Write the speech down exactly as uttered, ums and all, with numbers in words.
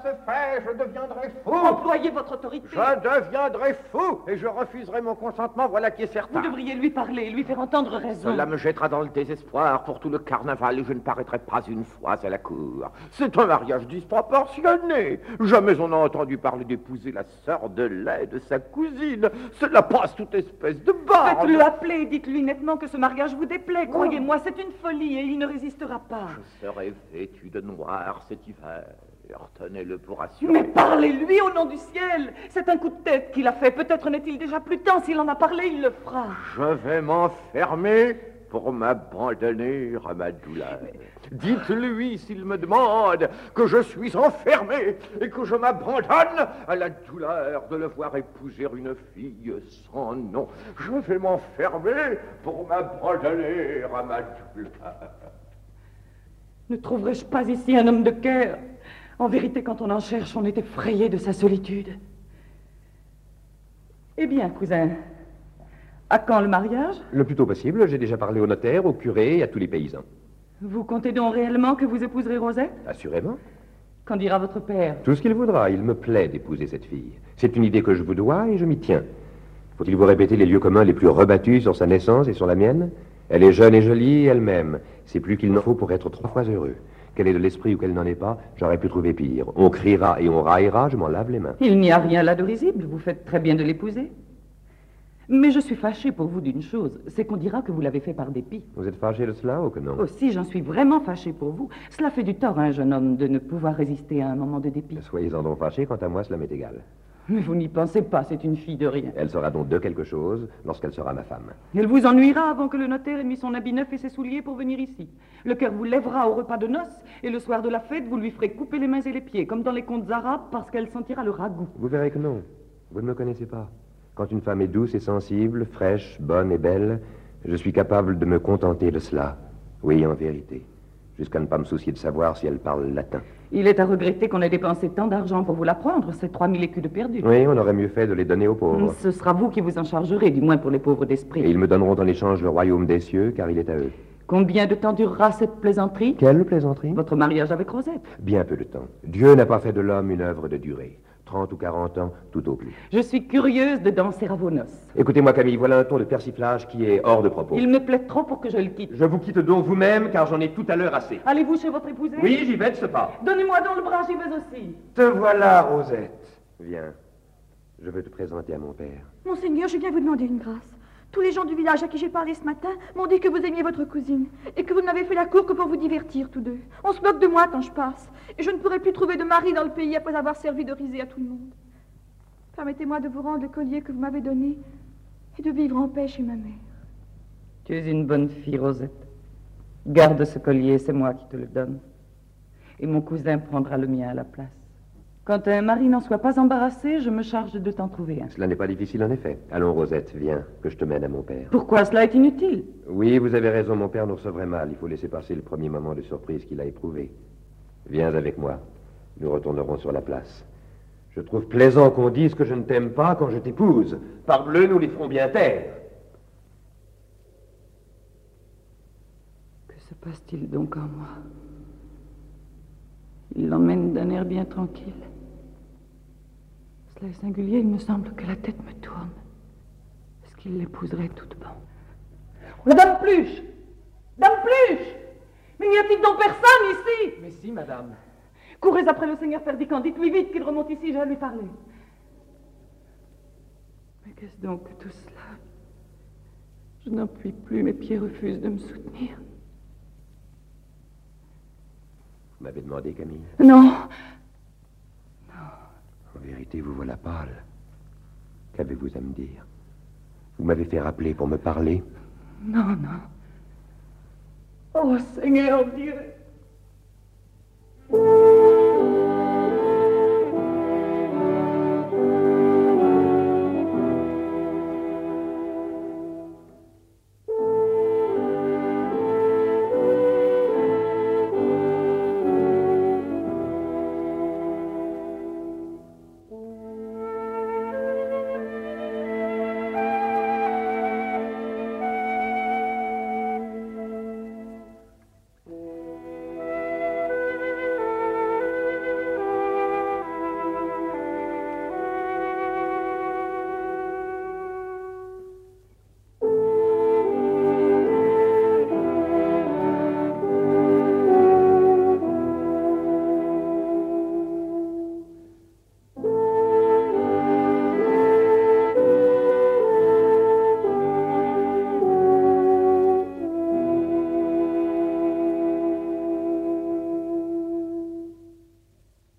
se fait, je deviendrai fou. Employez votre autorité. Je deviendrai fou et je refuserai mon consentement, voilà qui est certain. Vous devriez lui parler, lui faire entendre raison. Cela me jettera dans le désespoir pour tout le carnaval et je ne paraîtrai pas une fois à la cour. C'est un mariage disproportionné. Jamais on n'a entendu parler d'épouser la sœur de lait de sa cousine. Cela passe toute espèce de barbe. Faites-le appeler et dites-lui nettement que ce mariage vous déplaît. Croyez-moi, c'est une folie et il ne résistera pas. Je serai vêtu de noir cet hiver. Retenez-le pour assurer. Mais parlez-lui au nom du ciel. C'est un coup de tête qu'il a fait. Peut-être n'est-il déjà plus temps. S'il en a parlé, il le fera. Je vais m'enfermer pour m'abandonner à ma douleur. Mais... Dites-lui, s'il me demande, que je suis enfermé et que je m'abandonne à la douleur de le voir épouser une fille sans nom. Je vais m'enfermer pour m'abandonner à ma douleur. Ne trouverai-je pas ici un homme de cœur? En vérité, quand on en cherche, on est effrayé de sa solitude. Eh bien, cousin, à quand le mariage? Le plus tôt possible. J'ai déjà parlé au notaire, au curé et à tous les paysans. Vous comptez donc réellement que vous épouserez Rosette? Assurément. Qu'en dira votre père? Tout ce qu'il voudra. Il me plaît d'épouser cette fille. C'est une idée que je vous dois et je m'y tiens. Faut-il vous répéter les lieux communs les plus rebattus sur sa naissance et sur la mienne? Elle est jeune et jolie, elle-même. C'est plus qu'il n'en faut pour être trois fois heureux. Qu'elle ait de l'esprit ou qu'elle n'en ait pas, j'aurais pu trouver pire. On criera et on raillera, je m'en lave les mains. Il n'y a rien là de risible, vous faites très bien de l'épouser. Mais je suis fâché pour vous d'une chose, c'est qu'on dira que vous l'avez fait par dépit. Vous êtes fâché de cela ou que non? Aussi, j'en suis vraiment fâché pour vous. Cela fait du tort à un jeune homme de ne pouvoir résister à un moment de dépit. Soyez-en donc fâché, quant à moi, cela m'est égal. Mais vous n'y pensez pas, c'est une fille de rien. Elle sera donc de quelque chose lorsqu'elle sera ma femme. Elle vous ennuiera avant que le notaire ait mis son habit neuf et ses souliers pour venir ici. Le cœur vous lèvera au repas de noces, et le soir de la fête, vous lui ferez couper les mains et les pieds, comme dans les contes arabes, parce qu'elle sentira le ragoût. Vous verrez que non. Vous ne me connaissez pas. Quand une femme est douce et sensible, fraîche, bonne et belle, je suis capable de me contenter de cela. Oui, en vérité. Jusqu'à ne pas me soucier de savoir si elle parle latin. Il est à regretter qu'on ait dépensé tant d'argent pour vous l'apprendre, ces trois mille écus de perdus. Oui, on aurait mieux fait de les donner aux pauvres. Ce sera vous qui vous en chargerez, du moins pour les pauvres d'esprit. Et ils me donneront en échange le royaume des cieux, car il est à eux. Combien de temps durera cette plaisanterie? Quelle plaisanterie? Votre mariage avec Rosette. Bien peu de temps. Dieu n'a pas fait de l'homme une œuvre de durée. Trente ou quarante ans, tout au plus. Je suis curieuse de danser à vos noces. Écoutez-moi, Camille, voilà un ton de persiflage qui est hors de propos. Il me plaît trop pour que je le quitte. Je vous quitte donc vous-même, car j'en ai tout à l'heure assez. Allez-vous chez votre épousée? Oui, j'y vais de ce pas. Donnez-moi donc le bras, j'y vais aussi. Te voilà, Rosette. Viens, je veux te présenter à mon père. Monseigneur, je viens vous demander une grâce. Tous les gens du village à qui j'ai parlé ce matin m'ont dit que vous aimiez votre cousine et que vous n'avez fait la cour que pour vous divertir tous deux. On se moque de moi quand je passe et je ne pourrai plus trouver de mari dans le pays après avoir servi de risée à tout le monde. Permettez-moi de vous rendre le collier que vous m'avez donné et de vivre en paix chez ma mère. Tu es une bonne fille, Rosette. Garde ce collier, c'est moi qui te le donne. Et mon cousin prendra le mien à la place. Quand un mari n'en soit pas embarrassé, je me charge de t'en trouver un. Cela n'est pas difficile, en effet. Allons, Rosette, viens, que je te mène à mon père. Pourquoi cela est inutile? Oui, vous avez raison, mon père nous recevrait mal. Il faut laisser passer le premier moment de surprise qu'il a éprouvé. Viens avec moi. Nous retournerons sur la place. Je trouve plaisant qu'on dise que je ne t'aime pas quand je t'épouse. Parbleu, nous les ferons bien taire. Que se passe-t-il donc en moi? Il l'emmène d'un air bien tranquille. Cela est singulier, il me semble que la tête me tourne. Est-ce qu'il l'épouserait toute bon? Madame Pluche! Dame Pluche! Mais n'y a-t-il donc personne ici? Mais si, madame. Courez après le seigneur Ferdinand, dites-lui vite qu'il remonte ici, j'ai à lui parler. Mais qu'est-ce donc que tout cela? Je n'en puis plus, mes pieds refusent de me soutenir. Vous m'avez demandé, Camille? Non. En vérité, vous voilà pâle. Qu'avez-vous à me dire? Vous m'avez fait rappeler pour me parler? Non, non. Oh, Seigneur Dieu!